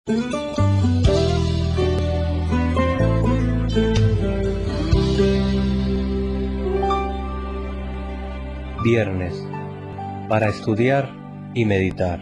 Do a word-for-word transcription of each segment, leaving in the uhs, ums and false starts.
Viernes, para estudiar y meditar.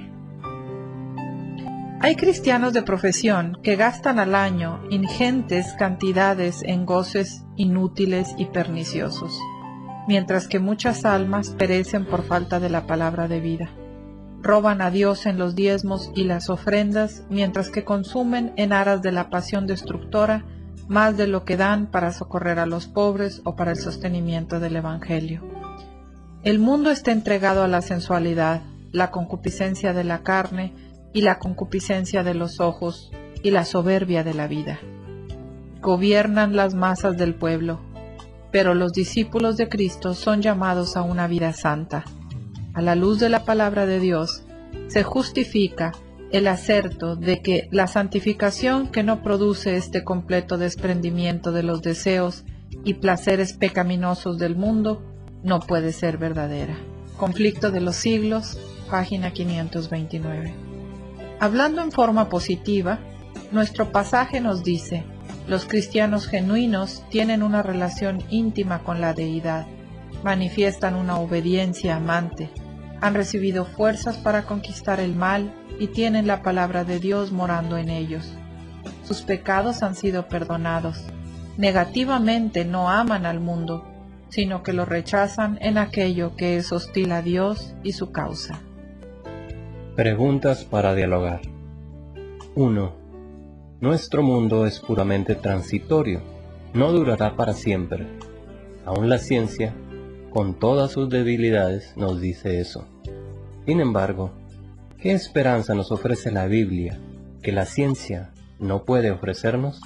Hay cristianos de profesión que gastan al año ingentes cantidades en goces inútiles y perniciosos, mientras que muchas almas perecen por falta de la palabra de vida. Roban a Dios en los diezmos y las ofrendas, mientras que consumen en aras de la pasión destructora más de lo que dan para socorrer a los pobres o para el sostenimiento del Evangelio. El mundo está entregado a la sensualidad, la concupiscencia de la carne y la concupiscencia de los ojos y la soberbia de la vida. Gobiernan las masas del pueblo, pero los discípulos de Cristo son llamados a una vida santa. A la luz de la palabra de Dios, se justifica el aserto de que la santificación que no produce este completo desprendimiento de los deseos y placeres pecaminosos del mundo no puede ser verdadera. Conflicto de los siglos, página quinientos veintinueve. Hablando en forma positiva, nuestro pasaje nos dice: los cristianos genuinos tienen una relación íntima con la deidad, manifiestan una obediencia amante, han recibido fuerzas para conquistar el mal y tienen la palabra de Dios morando en ellos. Sus pecados han sido perdonados. Negativamente no aman al mundo, sino que lo rechazan en aquello que es hostil a Dios y su causa. Preguntas para dialogar. uno. Nuestro mundo es puramente transitorio, no durará para siempre. Aún la ciencia, con todas sus debilidades, nos dice eso. Sin embargo, ¿qué esperanza nos ofrece la Biblia que la ciencia no puede ofrecernos?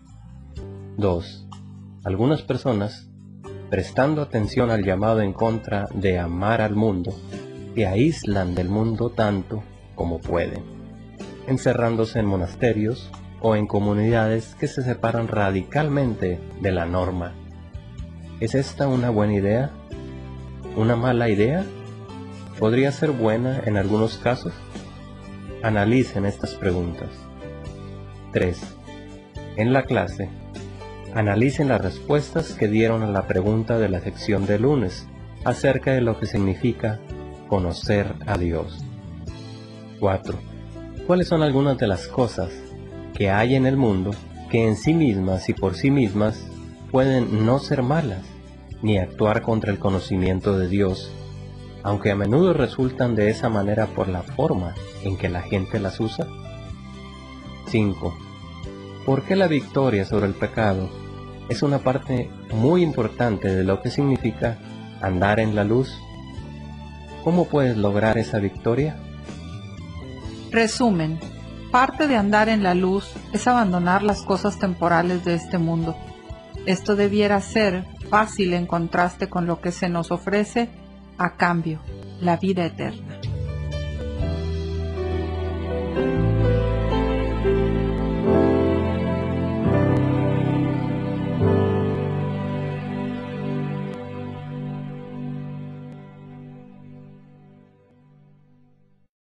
dos. Algunas personas, prestando atención al llamado en contra de amar al mundo, se aíslan del mundo tanto como pueden, encerrándose en monasterios o en comunidades que se separan radicalmente de la norma. ¿Es esta una buena idea? ¿Una mala idea? ¿Podría ser buena en algunos casos? Analicen estas preguntas. tres. En la clase, analicen las respuestas que dieron a la pregunta de la sección de lunes acerca de lo que significa conocer a Dios. cuatro. ¿Cuáles son algunas de las cosas que hay en el mundo que en sí mismas y por sí mismas pueden no ser malas, ni actuar contra el conocimiento de Dios, aunque a menudo resultan de esa manera por la forma en que la gente las usa? cinco. ¿Por qué la victoria sobre el pecado es una parte muy importante de lo que significa andar en la luz? ¿Cómo puedes lograr esa victoria? Resumen: parte de andar en la luz es abandonar las cosas temporales de este mundo. Esto debiera ser fácil en contraste con lo que se nos ofrece a cambio, la vida eterna.